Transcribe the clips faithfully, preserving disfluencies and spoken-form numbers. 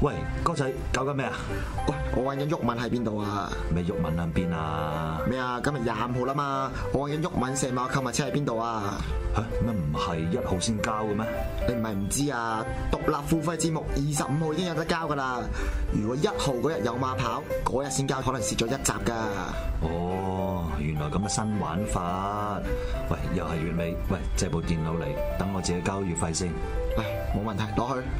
喂，哥仔搞緊咩啊？ 喂，我揾緊毓民喺邊度啊？ 咩毓民喺邊啊？ 咩啊？今日廿五號啦嘛，我揾緊毓民射馬購物車喺邊度啊？ 嚇乜唔係一號先交嘅咩？ 你唔係唔知啊？獨立付費節目二十五號已經有得交噶啦。如果一號嗰日有馬跑，嗰日先交，可能蝕咗一集噶。 哦，原來咁嘅新玩法。喂，又係月尾，喂，借部電腦嚟，等我自己交月費先。 唉，冇問題，攞去。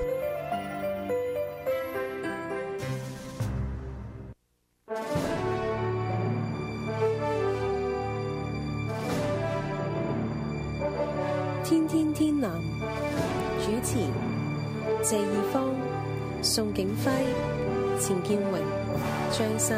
天天天藍主持謝義方、宋景輝、錢建榮、張三。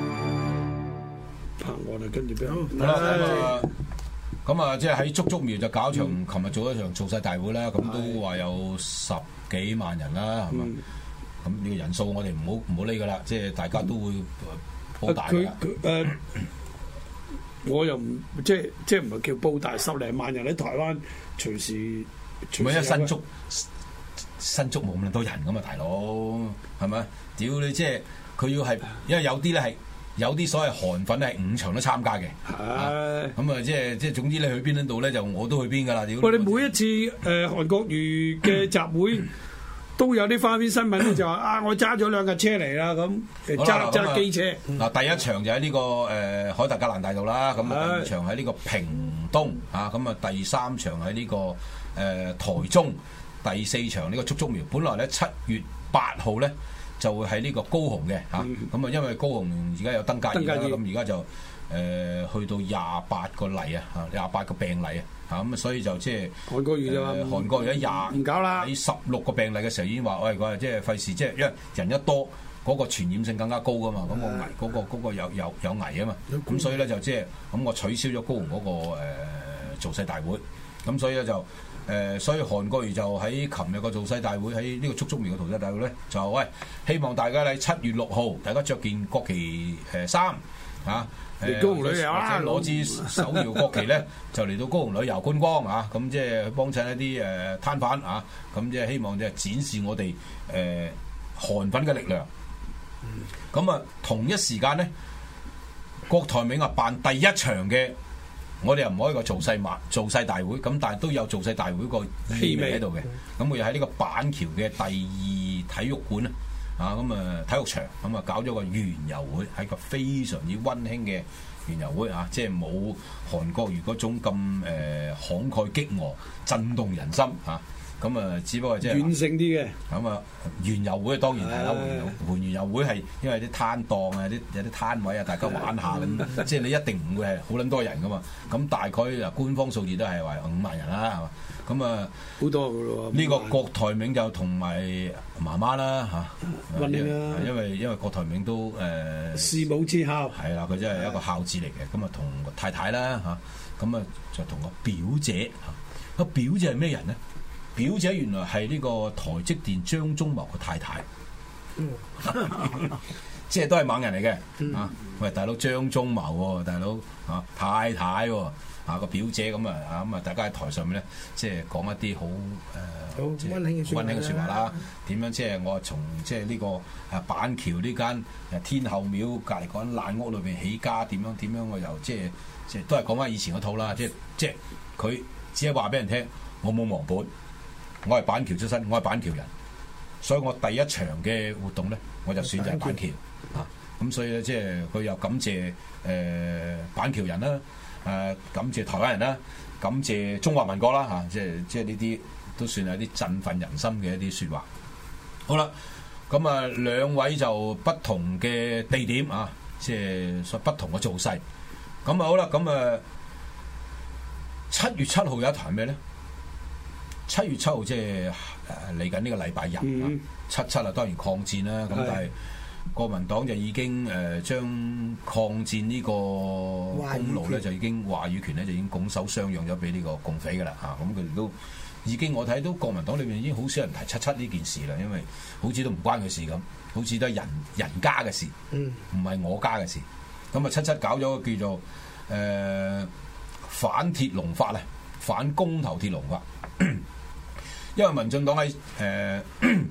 拍我哋跟住邊？ 好啦，咁啊，咁啊，即係喺竹竹苗就搞場，琴日做一場造勢大會啦，咁都話有十幾萬人啦，係嘛？咁呢個人數我哋唔好唔好理噶啦，即係大家都會好大㗎。 誒，我又唔即係即係唔係叫報大，十零萬人喺台灣隨時。 唔係啊，新竹新竹冇咁多人噶嘛，大佬係咪？屌你即係佢要係，因為有啲咧係有啲所謂韓粉咧係五場都參加嘅。係咁啊，即係即係總之你去邊度咧，就我都去邊噶啦。屌！ 我哋每一次誒韓國瑜嘅集會都有啲花邊新聞咧，就話啊，我揸咗兩架車嚟啦，咁揸揸機車。嗱， 第一場就喺呢個誒海達格蘭大道啦，咁啊第二場喺呢個屏東啊，咁啊第三場喺呢個誒台中。第四場呢個竹竹苗，本來咧七月八號咧就會喺呢個高雄嘅嚇，咁、嗯、啊因為高雄而家有登革熱啦，咁而家就誒、呃、去到廿八個例啊，嚇廿八個病例啊，嚇咁啊所以就即係韓國瑜啫嘛， 韓國瑜喺廿唔搞啦，喺十六個病例嘅時候已經話，喂，佢即係費事，即係因為人一多，嗰、那個傳染性更加高噶嘛，咁、那個危嗰、那個嗰、那個有有有危啊嘛，咁所以咧就即係咁我取消咗高雄嗰、那個誒、呃、造勢大會，咁所以咧就。誒、呃，所以韓國瑜就喺琴日個造勢大會喺呢個竹竹苗嘅造勢大會咧，就喂希望大家喺七月六號，大家着件國旗誒衫嚇，嚟高雄旅遊啦，或者攞支手搖國旗咧，就嚟到高雄旅遊觀光啊！咁即係幫襯一啲誒攤販啊！咁即係希望即係展示我哋誒、呃、韓粉嘅力量。咁啊，同一時間咧，郭台銘啊辦第一場嘅。我哋又唔可以個造勢馬造勢大會，咁但係都有造勢大會個氣味喺度嘅。咁佢又喺呢個板橋嘅第二體育館啊，啊咁啊體育場咁啊搞咗個園遊會，係個非常之溫馨嘅園遊會啊！即係冇韓國瑜嗰種咁誒、呃、慷慨激昂、震動人心啊！咁啊，只不過即係軟性啲嘅。咁啊，園遊會當然係啦，園園遊會係因為啲攤檔啊、啲有啲攤位啊，大家玩下咁，即係你一定唔會係好撚多人噶嘛。咁大概啊，官方數字都係話五萬人啦，係嘛？咁啊， 好多噶咯喎。 呢個郭台銘就同埋媽媽啦嚇， 溫馨啦。 因為因為郭台銘都誒師母之孝， 係啦，佢真係一個孝子嚟嘅。咁啊，同太太啦嚇，咁啊就同個表姐嚇，個表姐係咩人咧？表姐原來係呢個台積電張忠謀嘅太太，嗯、即係都係猛人嚟嘅、嗯、啊！喂，大佬張忠謀喎，大佬啊太太喎啊個表姐咁啊啊咁啊！大家喺台上面咧，即係講一啲好誒溫馨嘅溫馨嘅説話啦。點樣即係我從即係呢個啊板橋呢間誒天后廟隔離嗰間爛屋裏邊起家，點樣點樣我又即係即係都係講翻以前嗰套啦。即係即係佢只係話俾人聽，我冇忘本。我係板橋出身，我係板橋人，所以我第一場嘅活動咧，我就選擇係板橋啊。咁所以咧，即係佢又感謝誒、呃、板橋人啦，誒、呃、感謝台灣人啦，感謝中華民國啦嚇、啊，即係即係呢啲都算係啲振奮人心嘅一啲説話。好啦，咁啊兩位就不同嘅地點啊，即係不同嘅造勢。咁啊好啦，咁啊七月七號有一台咩咧？七月七號即係誒嚟緊呢個禮拜日啊，嗯、七七啊當然抗戰啦，咁但係國民黨就已經誒、呃、將抗戰呢個功勞咧就已經話語權咧就已經拱手相讓咗俾呢個共匪㗎啦嚇，咁佢哋都已經我睇到國民黨裏面已經好少人提七七呢件事啦，因為好似都唔關佢事咁，好似都係人人家嘅事，唔係、嗯、我家嘅事。咁啊七七搞咗個叫做誒、呃、反鐵籠法啊，反公投鐵籠法。因為民進黨喺誒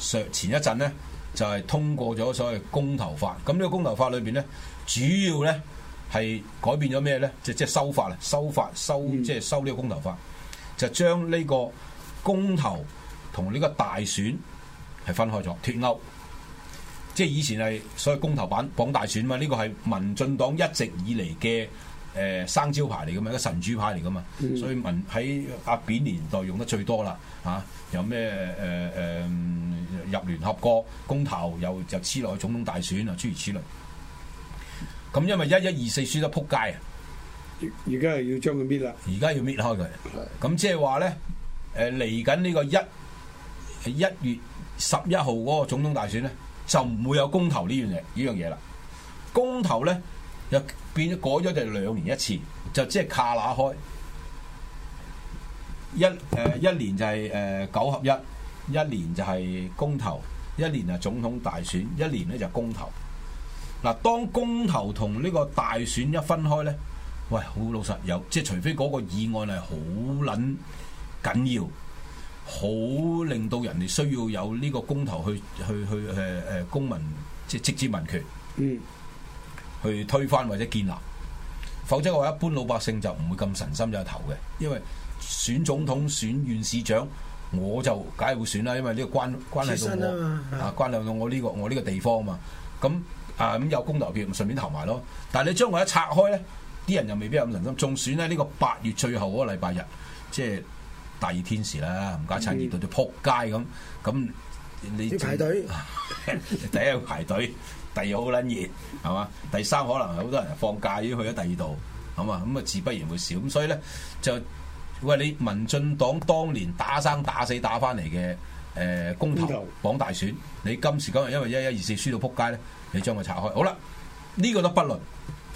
上前一陣咧就係、是、通過咗所謂公投法。咁呢個公投法裏邊咧，主要咧係改變咗咩咧？即即係修法啦，修法修即係修呢個公投法，就將呢個公投同呢個大選係分開咗脫鈎。即係以前係所謂公投版綁大選嘛，呢個係民進黨一直以嚟嘅誒生招牌嚟噶嘛，一個神主牌嚟噶嘛，嗯、所以民喺阿扁年代用得最多啦嚇、啊。有咩誒誒入聯合國公投，又又黐落去總統大選啊，諸如此類。咁因為一一二四輸得撲街啊， 而家係要將佢搣啦， 而家要搣開佢。咁即係話咧誒嚟緊呢個一一月十一號嗰個總統大選咧，就唔會有公投呢樣嘢呢樣嘢啦。公投咧又變咗改咗，就兩年一次，就即係卡乸開一誒、呃、一年就係誒九合一，一年就係公投，一年係總統大選，一年咧就公投。嗱，當公投同呢個大選一分開咧，喂，好老實有，即係除非嗰個議案係好撚緊要。好令到人哋需要有呢個公投去去去誒誒公民即係直接民權，嗯，去推翻或者建立，否則嘅話一般老百姓就唔會咁神心有投嘅，因為選總統、選縣市長，我就梗係會選啦，因為呢個關關係到我啊，關係到我呢個我呢個地方啊嘛，咁啊咁有公投票，順便投埋咯。但係你將我一拆開咧，啲人又未必有咁神心，仲選咧呢個八月最後嗰個禮拜日，即係。大熱天時啦，唔加餐熱到到撲街咁，咁你要排隊， 第一要排隊，第二好撚熱，係嘛？第三可能好多人放假已經去咗第二度，係嘛？咁啊自不然會少，咁所以咧就喂你民進黨當年打生打死打翻嚟嘅誒公投綁大選，你今時今日因為一一二四輸到撲街咧，你將佢拆開，好啦，呢、這個都不論。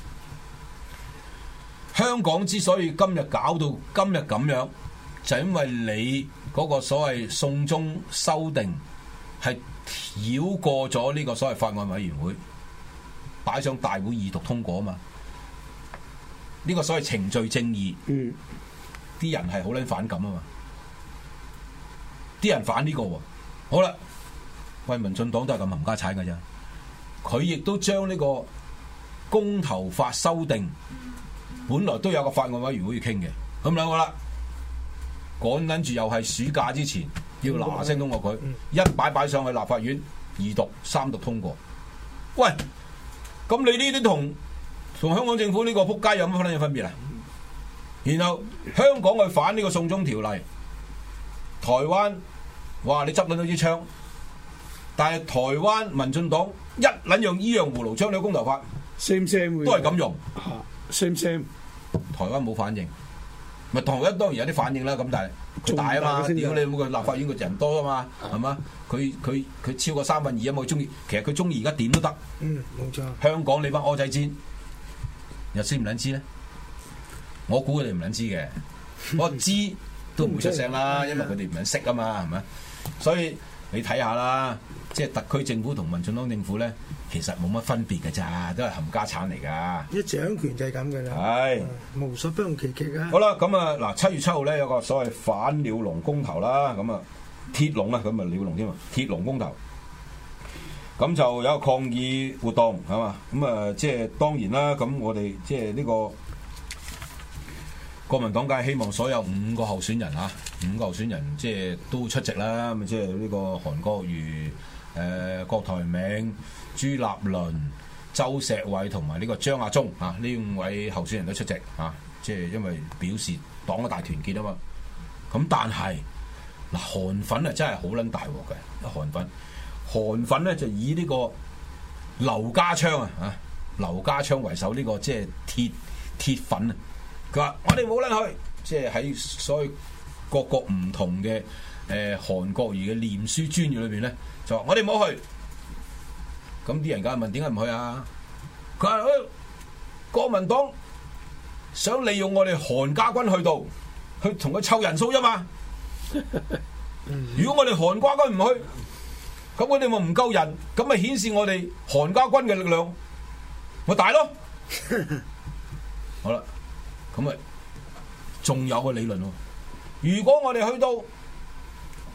香港之所以今日搞到今日咁樣。就因為你嗰個所謂送中修訂係繞過咗呢個所謂法案委員會，擺上大會二讀通過啊嘛，呢、呢個所謂程序正義，嗯，啲人係好撚反感啊嘛，啲人反呢、呢個喎，好啦，喂，民進黨都係咁冚家產㗎啫，佢亦都將呢個公投法修訂，本來都有個法案委員會要傾嘅，咁兩個啦。趕緊住又係暑假之前要嗱嗱聲通過佢，一擺擺上去立法院二讀三讀通過。喂，咁你呢啲同同香港政府呢個撲街有乜可能有分別啊？然後香港去反呢個送中條例，台灣哇你執撚到支槍，但係台灣民進黨一撚用依樣葫蘆槍呢個公投法 ，same same 都係咁用 ，same same， 台灣冇反應。咪台灣當然有啲反應啦，咁但係佢大啊嘛，屌你冇個立法院個人多啊嘛，係嘛？佢佢佢超過三分二啊嘛，佢中意，其實佢中意而家點都得。 嗯，冇錯。 香港你班蚵仔煎又知唔撚知咧？我估佢哋唔撚知嘅，我知都唔會出聲啦，因為佢哋唔撚識啊嘛，係咪？所以你睇下啦，即係特區政府同民進黨政府咧。其實冇乜分別嘅咋，都係冚家產嚟噶。 一掌權就係咁嘅啦。 係是，無所不用其極啊。 好啦，咁啊嗱，七月七號咧有個所謂反鳥籠公投啦，咁啊鐵籠啊，咁啊鳥籠添啊，鐵籠公投。咁就有個抗議活動係嘛，咁啊即係當然啦，咁我哋即係呢個國民黨梗係希望所有五個候選人啊，五個候選人即係都出席啦，咁即係呢個韓國瑜、誒、呃、郭台銘、朱立倫、周錫瑋同埋呢個張亞中啊，呢五位候選人都出席啊，即係因為表示黨嘅大團結啊嘛。咁但係嗱，韓粉啊真係好撚大鑊嘅，韓粉韓粉咧就以呢個劉家昌啊啊劉家昌為首呢個即係鐵鐵粉啊，佢話我哋冇撚去，即係喺所謂各個唔同嘅誒韓國瑜嘅臉書專頁裏邊咧，就話我哋冇去。咁啲人梗係問點解唔去啊？佢話：國民黨想利用我哋韓家軍去到，去同佢湊人數啫嘛。如果我哋韓家軍唔去，咁我哋咪唔夠人，咁咪顯示我哋韓家軍嘅力量咪大咯。好啦，咁咪仲有個理論喎。如果我哋去到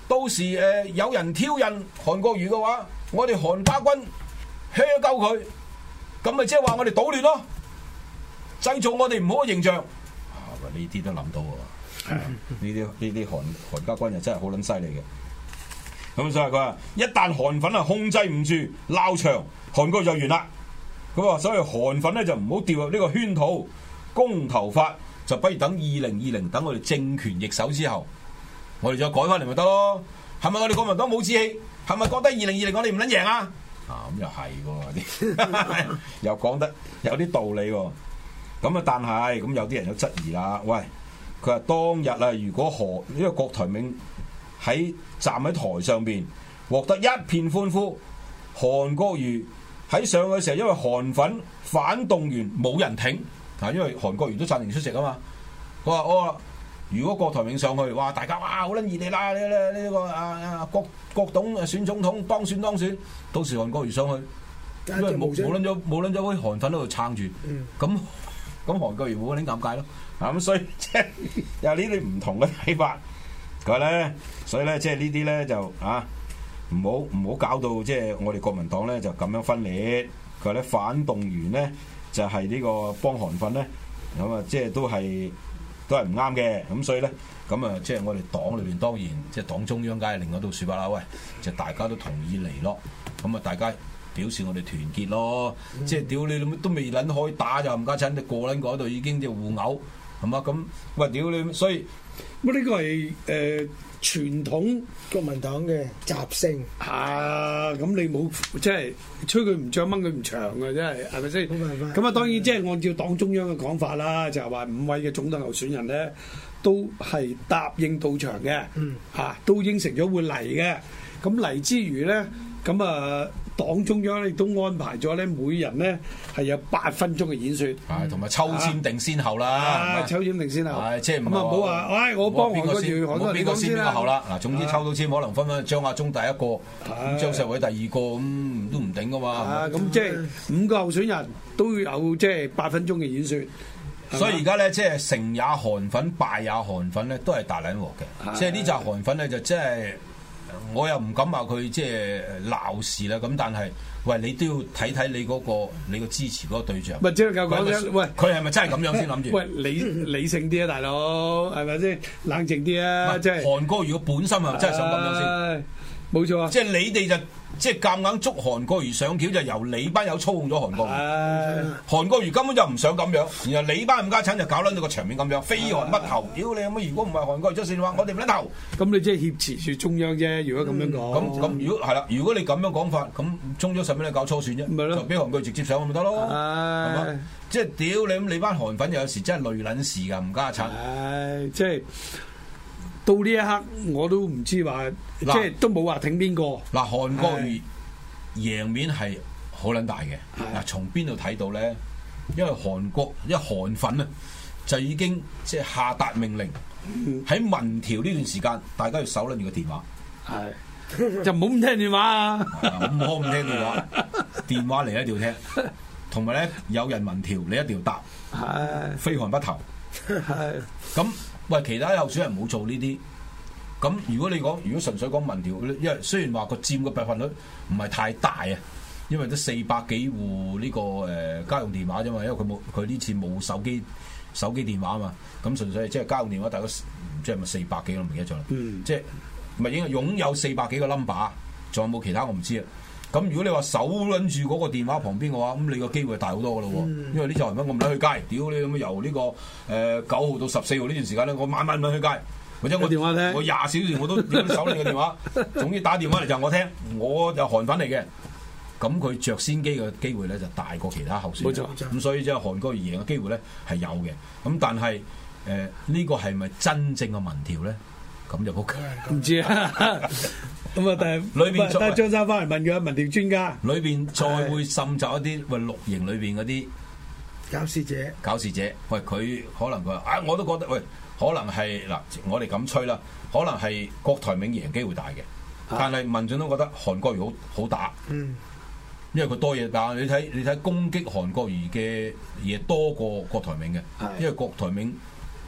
到時誒、呃、有人挑釁韓國瑜嘅話，我哋韓家軍靴鳩佢，咁咪即係話我哋搗亂咯，製造我哋唔好嘅形象。啊，呢啲都諗到喎，呢啲呢啲韓韓家軍又真係好撚犀利嘅。咁所以佢話，一旦韓粉啊控制唔住鬧場，韓國就完啦。咁啊，所以韓粉咧就唔好掉入呢個圈套，公投法就不如等二零二零，等我哋政權易手之後，我哋再改翻嚟咪得咯。係咪我哋國民黨冇志氣？係咪覺得二零二零我哋唔撚贏啊？啊，咁又係喎，又講得有啲道理喎。咁啊，但係咁有啲人有質疑啦。喂，佢話當日啊，如果何呢個郭台銘喺站喺台上邊獲得一片歡呼，韓國瑜喺上嘅時候，因為韓粉反動員冇人挺啊，因為韓國瑜都暫停出席啊嘛。佢話我如果郭台銘上去，哇大家哇好撚熱烈啦！呢呢呢個啊啊郭郭董選總統當選當選，到時韓國瑜上去，因為冇冇撚咗冇撚咗啲韓粉喺度撐住，咁咁韓國瑜冇撚尷尬咯。啊咁所以即係有呢啲唔同嘅睇法。佢話咧，所以咧即係呢啲咧就啊唔好唔好搞到即係我哋國民黨咧就咁樣分裂。佢話咧反動員咧就係呢個幫韓粉咧咁啊，即係都係。都係唔啱嘅，咁所以咧，咁啊，即係我哋黨裏邊當然，即係黨中央梗係另外一套説法啦。喂，就大家都同意嚟咯，咁啊，大家表示我哋團結咯。嗯、即係屌你都未撚可以打就冚家鏟，你過撚嗰度已經即係互毆，係嘛？咁喂屌你，所以咁呢個係誒傳統國民黨嘅習性啊！咁你冇即係吹佢唔脹掹佢唔長嘅，真係係咪先？ 冇辦法。 咁啊，當然即係按照黨中央嘅講法啦，就係話五位嘅總統候選人咧都係答應到場嘅， 嗯啊都應承咗會嚟嘅。咁嚟之餘咧，咁啊黨中央亦都安排咗咧，每人咧係有八分鐘嘅演説， 係同埋抽籤定先後啦， 啊抽籤定先後， 係即係咁啊唔好話，唉我幫韓國瑜，韓國瑜講先啦。 後啦，嗱總之抽到籤可能分分張亞中第一個，咁張石偉第二個，咁都唔頂噶嘛。 啊咁即係五個候選人都有即係八分鐘嘅演説。 所以而家咧，即係成也韓粉，敗也韓粉咧，都係大撚鑊嘅。即係呢紮韓粉咧，就即係我又唔敢話佢即係鬧事啦。咁但係，喂，你都要睇睇你嗰個你個支持嗰個對象。 咪即係夠講啫，喂， 佢係咪真係咁樣先諗住？ 喂，理理性啲啊，大佬，係咪先？冷靜啲啊，即係韓國瑜本身係咪真係想咁樣先？ 冇錯啊！ 即係你哋就即係夾硬捉韓國瑜上橋，就由你班友操控咗韓國瑜。韓國瑜根本就唔想咁樣，然後你班冚家鏟就搞撚到個場面咁樣，非韓不投。屌你有乜？如果唔係韓國瑜出線嘅話，我哋唔撚投。 咁你即係挾持住中央啫。如果咁樣講， 咁咁如果係啦，如果你咁樣講法，咁中央使乜你搞初選啫？ 咪咯， 就俾韓國瑜直接上咪得咯。係嘛？即係屌你咁，你班韓粉有時真係累撚事㗎，冚家鏟。 係即係。到呢一刻我都唔知話，即係都冇話挺邊個。 嗱，韓國瑜贏面係好撚大嘅。嗱，從邊度睇到咧？因為韓國因為韓粉啊，就已經即係下達命令，喺民調呢段時間，大家要手撚住個電話， 係就唔好唔聽電話啊！ 唔好唔聽電話，電話嚟一定要聽，同埋咧有人民調你一定要答， 係非韓不投， 係咁。喂，其他候選人唔好做呢啲。咁如果你講，如果純粹講民調，因為雖然話個佔個百分率唔係太大啊，因為得四百幾戶呢個誒家用電話啫嘛，因為佢冇佢呢次冇手機手機電話啊嘛，咁純粹即係家用電話大概即係咪四百幾我唔記得咗啦，嗯、即係咪應該擁有四百幾個 number， 仲有冇其他我唔知啊。咁如果你話手撚住嗰個電話旁邊嘅話，咁你個機會大好多噶咯喎，嗯、因為呢就係乜我唔撚去街，屌你咁由呢、呢個誒九、呃、號到十四號呢段時間咧，我晚晚唔撚去街，或者我電話聽我廿小時我都手你嘅電話，總之打電話嚟就我聽，我就韓粉嚟嘅，咁佢着先機嘅機會咧就大過其他候選人，冇錯，咁所以即係韓國瑜贏嘅機會咧係有嘅，咁但係誒呢個係咪真正嘅民調咧？咁就冇計， 唔知啊。咁啊，但係裏邊但係張生翻嚟問佢民調專家， 裏邊再會滲雜一啲喂綠營裏邊嗰啲搞事者， 搞事者，喂佢可能佢話啊，我都覺得喂，可能係嗱，我哋咁吹啦，可能係郭台銘贏機會大嘅，啊、但係民進都覺得韓國瑜好好打，嗯，因為佢多嘢打，你睇你睇攻擊韓國瑜嘅嘢多過郭台銘嘅，啊、因為郭台銘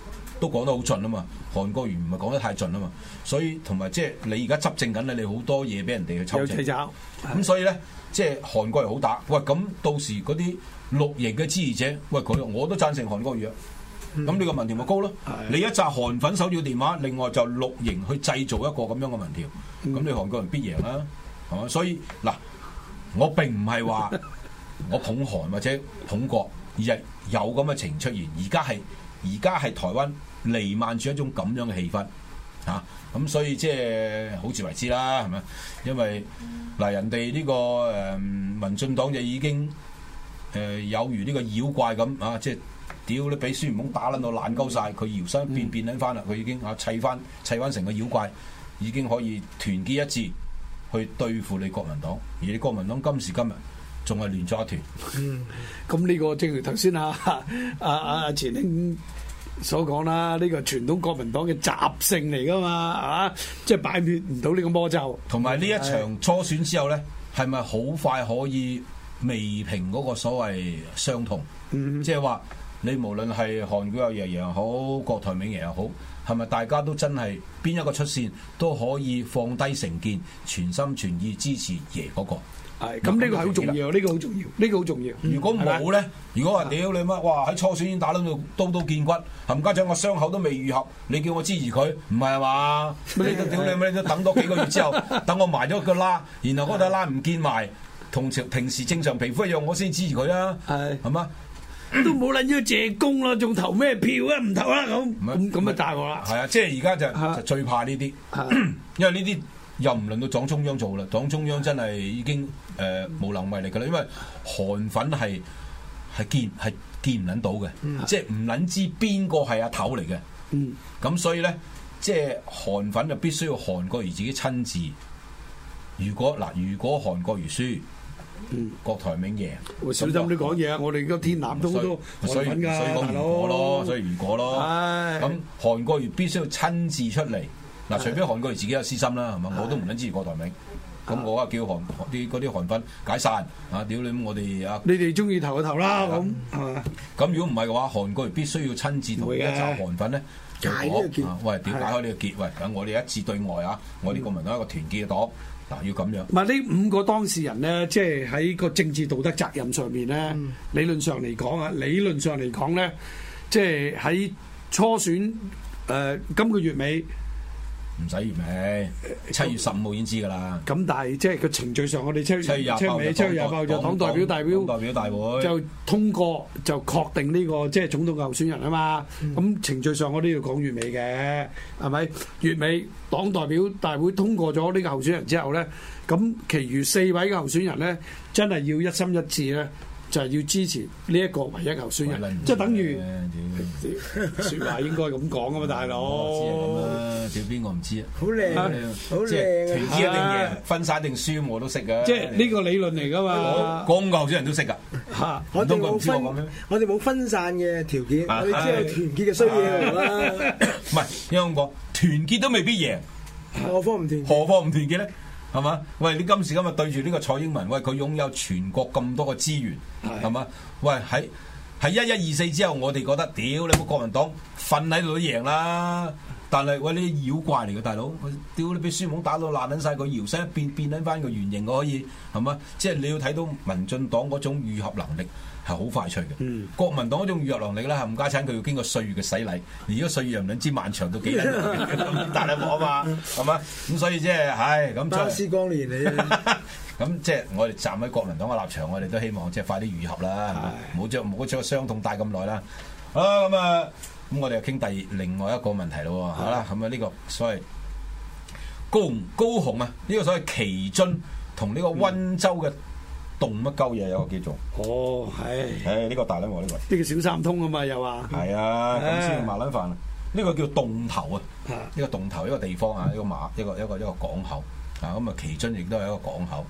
都講得好盡啊嘛，韓國瑜唔係講得太盡啊嘛，所以同埋即係你而家執政緊咧，你好多嘢俾人哋去抽正，咁所以咧即係韓國瑜好打，喂咁到時嗰啲綠營嘅支持者，喂佢我都贊成韓國瑜啊。咁呢、嗯、個民調咪高咯？你一紮韓粉手要電話，另外就綠營去製造一個咁樣嘅民調，咁、嗯、你韓國人必贏啦，係嘛？所以嗱，我並唔係話我捧韓或者捧國，而係有咁嘅情出現。而家係而家係台灣瀰漫住一種咁樣嘅氣氛嚇，咁、啊、所以即係好自為之啦，係咪？因為嗱人哋呢、這個誒、呃、民進黨就已經誒、呃、有如呢個妖怪咁啊，即係。屌你俾孫悟空打撚到爛鳩晒，佢搖身變變撚翻啦，佢已經啊砌翻砌翻成個妖怪，已經可以團結一致去對付你國民黨，而你國民黨今時今日仲係亂作一團。 嗯，咁呢個正如頭先啊啊啊錢兄所講啦，呢、這個傳統國民黨嘅習性嚟噶嘛，啊，即係擺脫唔到呢個魔咒。 同埋呢一場初選之後咧，係咪好快可以弭平嗰個所謂傷痛？嗯，即係話。你無論係韓國瑜贏又好，郭台銘贏又好，係咪大家都真係邊一個出線都可以放低成見，全心全意支持爺嗰個？ 係咁，呢個係好重要，呢個好重要，呢個好重要。 如果冇咧，如果話屌你乜，哇喺初選已經打到刀刀見骨，冚家長個傷口都未愈合，你叫我支持佢，唔係嘛？你都屌你乜？你都等多幾個月之後，等我埋咗個疤，然後嗰度疤唔見埋，同平時正常皮膚一樣，我先支持佢啊？係係嘛？ 都冇撚要借公啦，仲投咩票啊？唔投啦咁，咁咁啊大鑊啦！ 係啊，即係而家就就最怕呢啲，因為呢啲又唔輪到黨中央做啦，黨中央真係已經誒、呃、無能為力噶啦，因為韓粉係係見係見唔撚到嘅，嗯、即係唔撚知邊個係阿頭嚟嘅，咁、嗯、所以咧，即係韓粉就必須要韓國瑜自己親自。如果嗱，如果韓國瑜輸。嗯，郭台銘贏， 小心啲講嘢啊！我哋而家天南都好多韓粉㗎， 所以講如果咯，所以如果咯，咁韓國瑜必須要親自出嚟嗱，除非韓國瑜自己有私心啦，係嘛？我都唔撚支持郭台銘，咁我啊叫韓啲嗰啲韓粉解散啊！屌你，我哋啊， 你哋中意投就投啦，咁係嘛？ 咁如果唔係嘅話，韓國瑜必須要親自同一紮韓粉咧解呢個結，喂，點解開呢個結？喂，等我哋一致對外啊！我哋國民黨一個團結嘅黨。嗱，要咁樣。 唔係呢五個當事人咧，即係喺個政治道德責任上面咧，嗯、理論上嚟講啊，理論上嚟講咧，即係喺初選誒、呃、今個月尾唔使月尾，七月十五號已經知㗎啦。 咁但係即係個程序上，我哋七月七月尾七月廿八就黨代表代表代表大會就通過就確定呢、這個即係總統候選人啊嘛。咁、嗯、程序上我都要講月尾嘅，係咪？月尾黨代表大會通過咗呢個候選人之後咧，咁其餘四位嘅候選人咧，真係要一心一致咧。就係要支持呢一個唯一候選人，即係等於説話應該咁講啊嘛，大佬。 我知係咁啦，屌邊個唔知啊？ 好靚，好靚啊！ 即係團結一定贏，分散定輸我都識㗎。 即係呢個理論嚟㗎嘛， 個五個候選人都識㗎。 嚇，我哋冇分，我哋冇分散嘅條件，我哋知道團結嘅需要啦。 唔係，因為咁講，團結都未必贏， 何況唔團結？ 何況唔團結咧？係嘛？喂！你今時今日對住呢個蔡英文，喂佢擁有全國咁多嘅資源，係嘛？喂喺喺一一二四之後，我哋覺得屌你個國民黨瞓喺度都贏啦。但係喂呢啲妖怪嚟嘅大佬，屌你俾孫悟空打到爛撚晒，佢搖身一變變撚翻個原形可以係嘛？即係你要睇到民進黨嗰種愈合能力係好快脆嘅。嗯、國民黨嗰種愈合能力咧係唔加產，佢要經過歲月嘅洗禮。而家歲月又唔知漫長到幾撚耐，大係我啊嘛係嘛？咁所以即係唉咁。巴斯光年嚟啊！ 咁即係我哋站喺國民黨嘅立場，我哋都希望即係快啲愈合啦，唔好將唔好將個傷痛帶咁耐啦。好啦咁啊。咁我哋又傾第另外一個問題咯，好啦，咁啊呢個所謂高高雄啊，呢、這個所謂旗津同呢個溫州嘅洞乜鳩嘢有個叫做哦，係， 誒呢、這個大撚喎呢個， 呢個小三通啊嘛又話， 係啊，咁先麻撚飯啊，呢個叫洞頭啊，呢、這個洞頭一個地方啊，一個馬一個一個一個港口啊，咁啊旗津亦都係一個港口，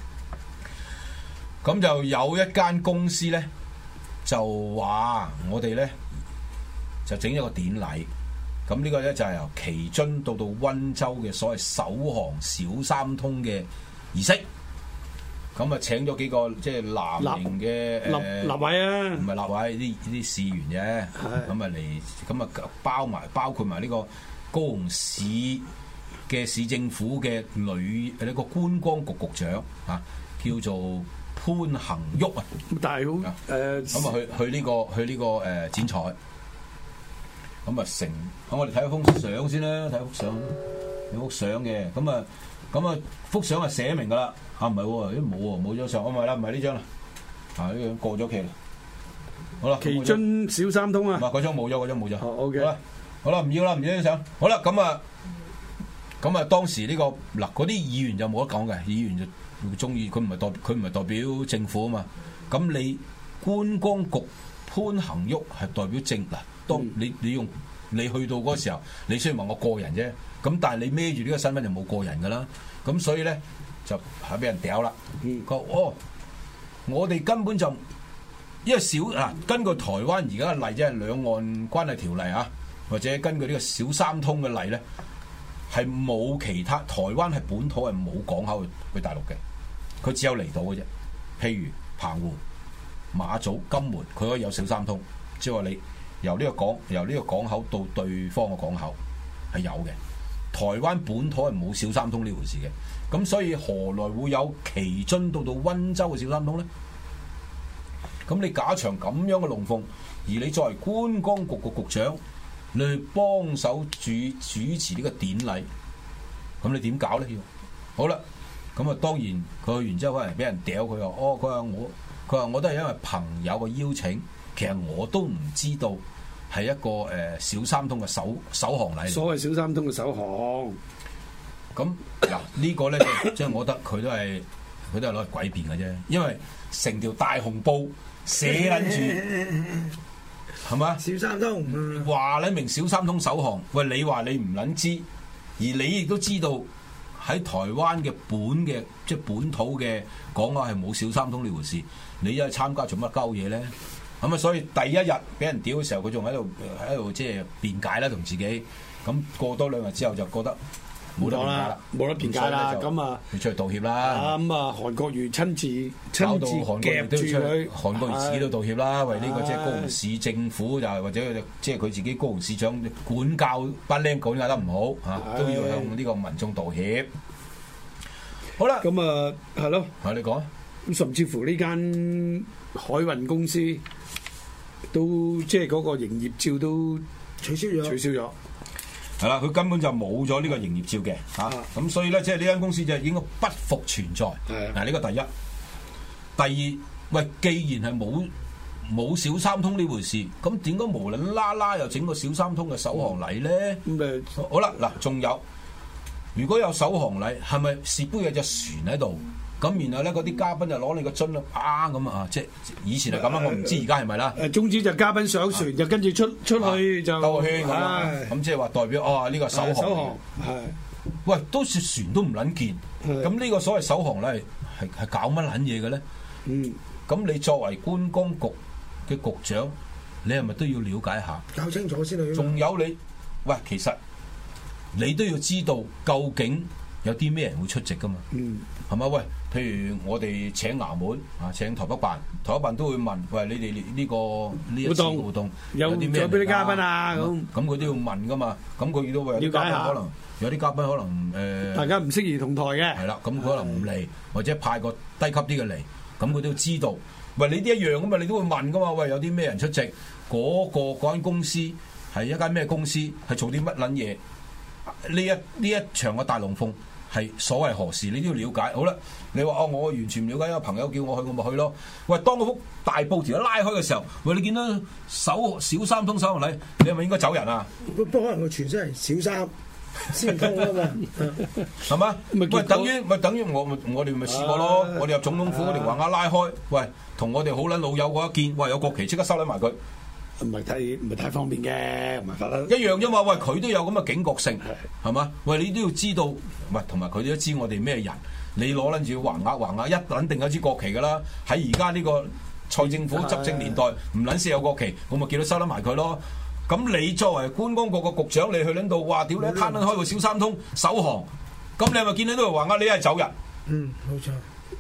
係，咁就有一間公司咧就話我哋咧。就整一個典禮，咁呢個咧就係由旗津到到溫州嘅所謂首航小三通嘅儀式， 咁啊請咗幾個即係藍營嘅誒立委啊， 唔係立委啲啲市員啫，咁啊嚟咁啊包埋包括埋呢個高雄市嘅市政府嘅女呢個觀光局局長啊，叫做潘恒旭啊， 但係好誒咁啊去去呢個去呢個誒剪彩，咁啊成，咁我哋睇幅相先啦，睇幅相有幅相嘅，咁啊咁啊幅相係寫明㗎啦。啊唔係喎，冇喎，冇咗相，我唔係啦，唔係呢張啦，啊呢張過咗期啦，好啦， 奇津小三通啊， 唔係嗰張冇咗，嗰張冇咗， 哦 OK， 好啦，好啦，唔要啦，唔要呢張相，好啦，咁啊，咁啊當時呢、這個嗱嗰啲議員就冇得講嘅，議員就中意，佢唔係代佢唔係代表政府啊嘛，咁你觀光局潘恒旭係代表政嗱，當你你用你去到嗰個時候，你雖然話我個人啫，咁但係你孭住呢個身份就冇個人噶啦，咁所以咧。就係俾人屌啦！佢話哦，我哋根本就因為小嗱，根據台灣而家嘅例，即係兩岸關係條例啊，或者根據呢個小三通嘅例咧，係冇其他台灣係本土係冇港口去去大陸嘅，佢只有離島嘅啫。譬如澎湖、馬祖、金門，佢可以有小三通，即係話你由呢個港由呢個港口到對方嘅港口係有嘅。台灣本土係冇小三通呢回事嘅。咁所以何來會有旗津到到溫州嘅小三通咧？咁你架場咁樣嘅龍鳳，而你作為觀光局嘅局長，你去幫手主主持呢個典禮，咁你點搞咧？好啦，咁啊當然佢去完之後可能俾人屌佢話，哦佢話我佢話我都係因為朋友嘅邀請，其實我都唔知道係一個誒、呃、小三通嘅首首航禮。 所謂小三通嘅首航。 咁嗱呢個咧，即係我覺得佢都係佢都係攞嚟詭辯嘅啫，因為成條大紅布寫撚住係嘛？ 小三通話撚明小三通首航，喂你話你唔撚知，而你亦都知道喺台灣嘅本嘅即係本土嘅港澳係冇小三通呢回事，你又去參加做乜鳩嘢咧？咁啊，所以第一日俾人屌嘅時候，佢仲喺度喺度即係辯解啦，同自己。咁過多兩日之後就覺得。冇得辯解啦， 冇得辯解啦，咁啊， 你出去道歉啦。 咁啊，韓國瑜親自親自夾住佢， 韓國瑜自己都道歉啦，為呢個即係高雄市政府就係或者即係佢自己高雄市長管教班僆管教得唔好嚇，都要向呢個民眾道歉。好啦， 咁啊係咯， 係你講。 咁甚至乎呢間海運公司都即係嗰個營業照都取消咗， 取消咗。 係啦，佢根本就冇咗呢個營業照嘅嚇，咁、啊、所以咧，即係呢間公司就應該不復存在。嗱，呢個第一。第二，喂，既然係冇冇小三通呢回事，咁點解無論啦啦又整個小三通嘅首航禮咧？咁誒、嗯，好啦，嗱，仲有，如果有首航禮，係咪事杯有隻船喺度？咁然後咧，嗰啲嘉賓就攞你個樽啊咁啊，即係以前係咁啦，我唔知而家係咪啦。誒， 總之就嘉賓上船，就跟住出出去就兜個圈咁樣，咁即係話代表哦呢個首航。首航係。喂，都說船都唔撚見，咁呢個所謂首航咧係係搞乜撚嘢嘅咧？嗯。咁你作為觀光局嘅局長，你係咪都要了解下？ 搞清楚先去。仲有你，喂，其實你都要知道究竟有啲咩人會出席噶嘛？嗯。係咪？喂，譬如我哋請衙門啊，請台北辦，台北辦都會問，喂，你哋呢、呢個呢一次活動有啲咩人？有邊啲嘉賓啊？咁咁佢都要問噶嘛？咁佢都會有啲嘉賓可能有啲嘉賓可能誒，呃、大家唔適宜同台嘅。 係啦，咁佢可能唔嚟，或者派個低級啲嘅嚟，咁佢都要知道。喂，你啲一樣噶嘛？你都會問噶嘛？喂，有啲咩人出席？嗰、嗰個嗰間公司係一間咩公司？係做啲乜撚嘢？呢一呢一場嘅大龍鳳。係所謂何事，你都要了解。好啦，你話哦，我完全唔了解，有朋友叫我去，我咪去咯。喂，當嗰幅大布條一拉開嘅時候，喂，你見到首小三通首航禮，你係咪應該走人啊？ 不過可能佢全身係小三先通啊嘛， 係嘛？喂，等於咪等於我我哋咪試過咯。我哋入總統府嗰條橫額拉開，喂，同我哋好撚老友嗰一見，喂，有國旗即刻收撚埋佢。 唔係太唔係太方便嘅，唔係法律一樣啫嘛。喂，佢都有咁嘅警覺性，係嘛？喂，你都要知道，喂，同埋佢哋都知我哋咩人。你攞撚住橫額橫額，一撚定有支國旗㗎啦。喺而家呢個蔡政府執政年代，唔撚試有國旗，我咪叫佢收得埋佢咯。咁你作為觀光局個局長，你去撚到話屌你一攤撚開個小三通首航，咁你係咪見到呢條橫額？你係走人？ 嗯，冇錯。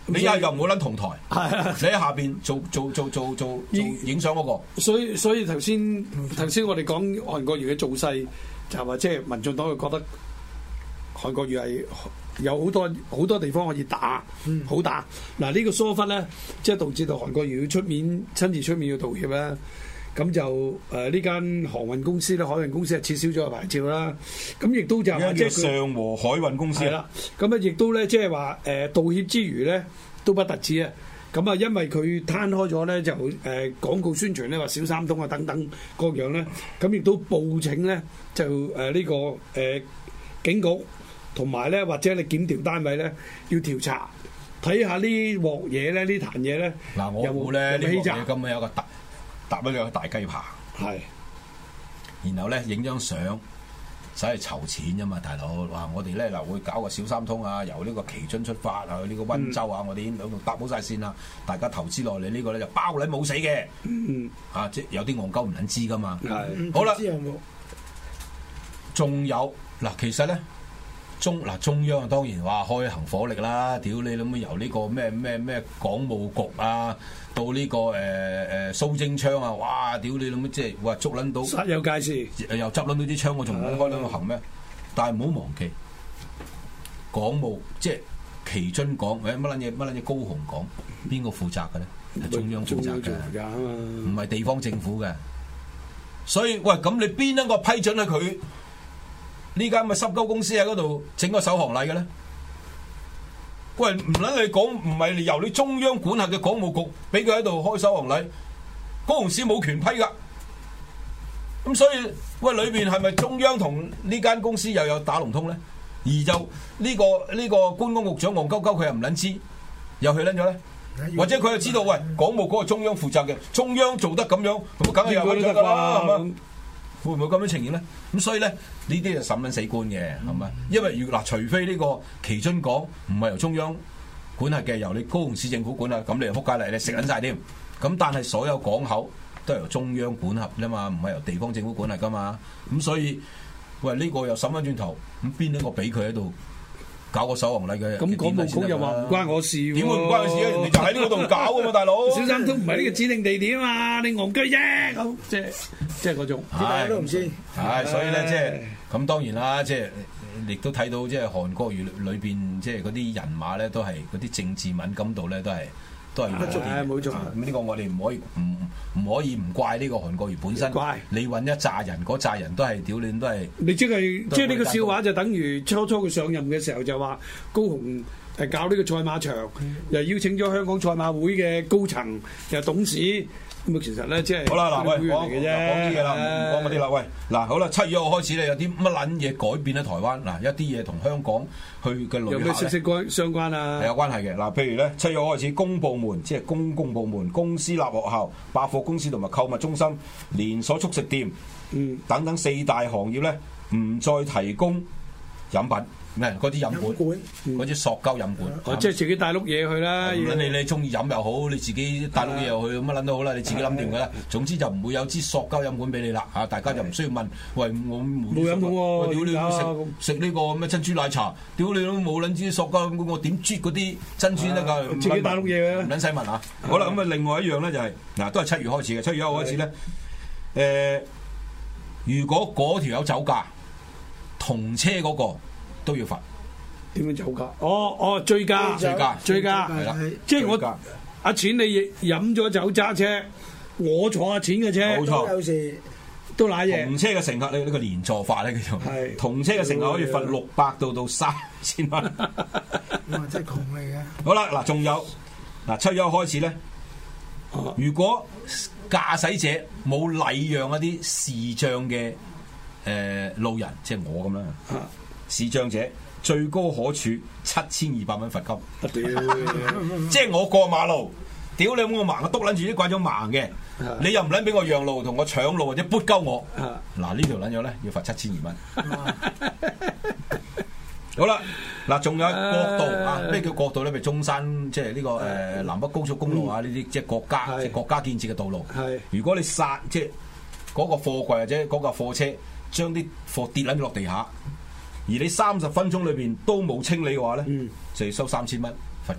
你一係又唔好撚同台， 係啊你喺下邊做做做做做做影相嗰個。 所以所以頭先頭先我哋講韓國瑜嘅造勢，就係話即係民進黨佢覺得韓國瑜係有好多好多地方可以打， 嗯好打。嗱呢個疏忽咧，即係導致到韓國瑜要出面親自出面要道歉啦。咁就誒呢間航運公司咧，海運公司係撤銷咗個牌照啦。咁亦都就係話即係佢上和海運公司係啦。咁啊，亦都咧即係話誒道歉之餘咧，都不特止啊。咁啊，因為佢攤開咗咧，就誒、呃、廣告宣傳咧話小三通啊等等各樣咧，咁亦都報請咧就誒呢、呃這個誒、呃、警局同埋咧或者你檢調單位咧要調查，睇下呢鑊嘢咧呢壇嘢咧嗱，我估咧呢鑊嘢咁樣有個搭搭咗兩個大雞扒， 係， 然後咧影張相。使嚟籌錢啫嘛，大佬！哇，我哋咧嗱會搞個小三通啊，由呢個旗津出發啊，去呢個溫州啊，嗯、我哋已經兩度搭好晒線啦。大家投資落嚟呢個咧就包撚冇死嘅， 嗯、 啊，即係有啲戇鳩唔撚知噶嘛。 係、 嗯， 好啦， 知有冇？ 仲有嗱，其實咧中嗱中央啊，當然話開行火力啦，屌你諗乜由呢個咩咩咩港務局啊，到呢、這個誒誒、呃、蘇貞昌啊，哇！屌你諗乜即係話捉撚到， 煞有介事， 又執撚到啲槍，我仲唔開兩個行咩？但係唔好忘記港務即係旗津港，誒乜撚嘢乜撚嘢高雄港，邊個負責嘅咧？係中央負責嘅，唔係地方政府嘅。所以喂，咁你邊一個批准喺佢呢間咁嘅濕鳩公司喺嗰度整個首航禮嘅咧？喂，唔撚你講，唔係由你中央管轄嘅港務局俾佢喺度開首航禮，高雄市冇權批噶。咁所以喂，裏邊係咪中央同呢間公司又有打龍通咧？而就呢、這個呢、這個觀光局長戇鳩鳩，佢又唔撚知，又去撚咗咧？或者佢又知道喂，港務嗰個中央負責嘅，中央做得咁樣，咁梗係有得㗎啦，係嘛？會唔會咁樣呈現咧？咁所以咧，呢啲就審撚死官嘅，係咪？因為如嗱，除非呢個旗津港唔係由中央管轄嘅，由你高雄市政府管轄，咁你就撲街嚟，你食撚晒添。咁但係所有港口都係由中央管轄啫嘛，唔係由地方政府管轄噶嘛。咁所以，喂呢、這個又審翻轉頭，咁邊一個俾佢喺度搞個首航禮嘅？ 咁港務局又話唔關我事喎， 點會唔關佢事啊？人哋就喺呢個度搞噶嘛，大佬。 小三通唔係呢個指定地點啊嘛，你戇居啫，咁即係即係嗰種， 大家都唔知。 係，所以咧即係咁當然啦，即係亦都睇到即係韓國瑜裏邊即係嗰啲人馬咧，都係嗰啲政治敏感度咧，都係。都係冇錯， 咁呢個我哋唔可以唔唔可以唔怪呢個韓國瑜本身。怪你揾一紮人，嗰紮人都係屌你都係。你即係即係呢個笑話就等於初初佢上任嘅時候就話高雄誒搞呢個賽馬場，嗯、又邀請咗香港賽馬會嘅高層又董事。咁啊，其實咧即係好啦，嗱，喂，講講啲嘢啦，唔講嗰啲啦，喂，嗱，好啦，七月一號開始咧，有啲乜撚嘢改變喺台灣？嗱，一啲嘢同香港去嘅旅客有咩息息關相關啊？係有關係嘅。嗱，譬如咧，七月一號開始，公部門即係公共部門、公私立學校、百貨公司同埋購物中心、連鎖速食店，嗯，等等四大行業咧，唔再提供飲品。咩？嗰啲飲管，嗰啲塑膠飲管，哦，即係自己帶碌嘢去啦。咁你你中意飲又好，你自己帶碌嘢又去，乜撚都好啦，你自己諗掂㗎啦。總之就唔會有支塑膠飲管俾你啦。嚇，大家就唔需要問，喂，我冇飲管喎，屌你食食呢個咩珍珠奶茶，屌你都冇撚支塑膠飲管，我點啜嗰啲珍珠得㗎？自己帶碌嘢啊，唔撚使問嚇。好啦，咁啊，另外一樣咧就係嗱，都係七月開始嘅，七月一號開始咧，誒，如果嗰條友酒駕，同車嗰個都要罰。點樣酒駕？哦哦，醉駕，醉駕，醉駕，係啦，即係我阿錢你飲咗酒揸車，我坐阿錢嘅車，冇錯，有時都賴嘢。同車嘅乘客，你呢個連坐法咧叫做，係同車嘅乘客可以罰六百到到三千蚊。哇！真係窮嚟嘅。好啦，嗱，仲有嗱，七月一號開始咧，如果駕駛者冇禮讓一啲視障嘅誒路人，即係我咁啦，視障者最高可處七千二百蚊罰金。即係我過馬路，屌你咁我盲，我篤撚住啲慣咗盲嘅，你又唔撚俾我讓路，同我搶路或者撥鳩我，嗱呢條撚樣咧要罰七千二蚊。好啦，嗱仲有國道啊？咩叫國道咧？咪中山即係呢個誒南北高速公路啊？呢啲即係國家即係國家建設嘅道路。如果你剎即係嗰個貨櫃或者嗰架貨車將啲貨跌撚落地下，而你三十分鐘裏邊都冇清理嘅話咧，嗯、就要收三千蚊罰金。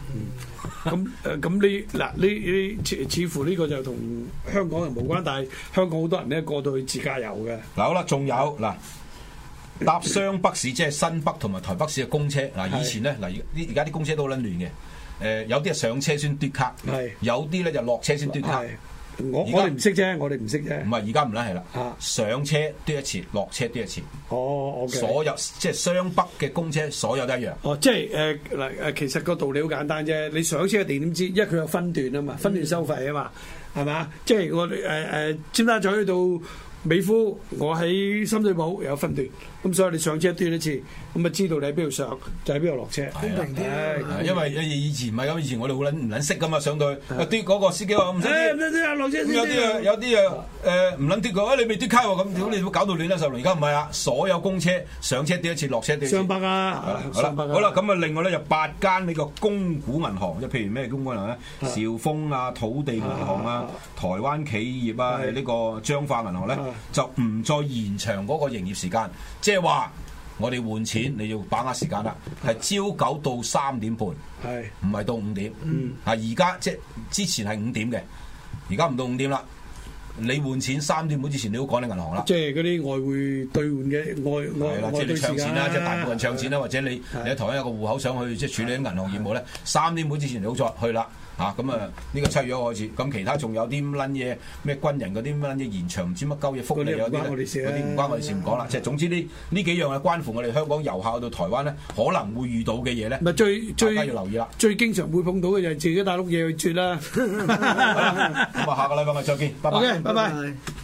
咁誒咁呢嗱呢呢似似乎呢個就同香港人無關，但係香港好多人咧過到去自駕遊嘅。 嗱好啦，仲有嗱搭雙北市即係新北同埋台北市嘅公車嗱，以前咧嗱而而家啲公車都好撚亂嘅，誒有啲係上車先嘟卡，有啲咧就落車先嘟卡。 我我哋唔識啫，我哋唔識啫。 唔係而家唔撚係啦，上車嘟一次，落車嘟一次。 哦，OK。 所有即係雙北嘅公車，所有都一樣。 哦，即係誒嗱誒，其實個道理好簡單啫。你上車嘅地點知，因為佢有分段啊嘛，分段收費啊嘛，係嘛？即係我哋誒誒尖沙咀到美孚，我喺深水埗有分段，咁所以你上車嘟一次，咁啊知道你喺邊度上，就喺邊度落車。 公平啲， 因為以前唔係咁，以前我哋好撚唔撚識噶嘛，上到去啊嘟嗰個司機話唔使嘟， 唔使嘟啊落車。 有啲啊有啲啊誒唔撚嘟佢，啊你未嘟卡喎咁，屌你會搞到亂啦十輪。而家唔係啊，所有公車上車嘟一次，落車嘟一次。 雙北啊， 好啦好啦，咁啊另外咧就八間呢個公股銀行，即係譬如咩公股銀行咧，兆豐啊、土地銀行啊、台灣企業啊、呢個彰化銀行咧。就唔再延長嗰個營業時間，即係話我哋換錢你要把握時間啦，係朝九到三點半，係唔係到五點？嗯，啊而家即係之前係五點嘅，而家唔到五點啦。你換錢三點半之前你都趕你銀行啦。即係嗰啲外匯兌換嘅外外外兌唱錢啦，即係大部分唱錢啦，或者你你喺台灣有個戶口想去即係處理啲銀行業務咧，三點半之前你好再去啦。啊，咁啊，呢個七月一開始，咁其他仲有啲乜嘢咩軍人嗰啲乜嘢延長唔知乜鳩嘢福利嗰啲嗰啲唔關我哋事唔講啦。即係總之呢呢幾樣係關乎我哋香港遊客到台灣咧可能會遇到嘅嘢咧。 咪最最大家要留意啦。 最經常會碰到嘅就係自己大陸嘢去啜啦。 咁啊，下個禮拜我再見，拜拜。 Okay, 拜拜。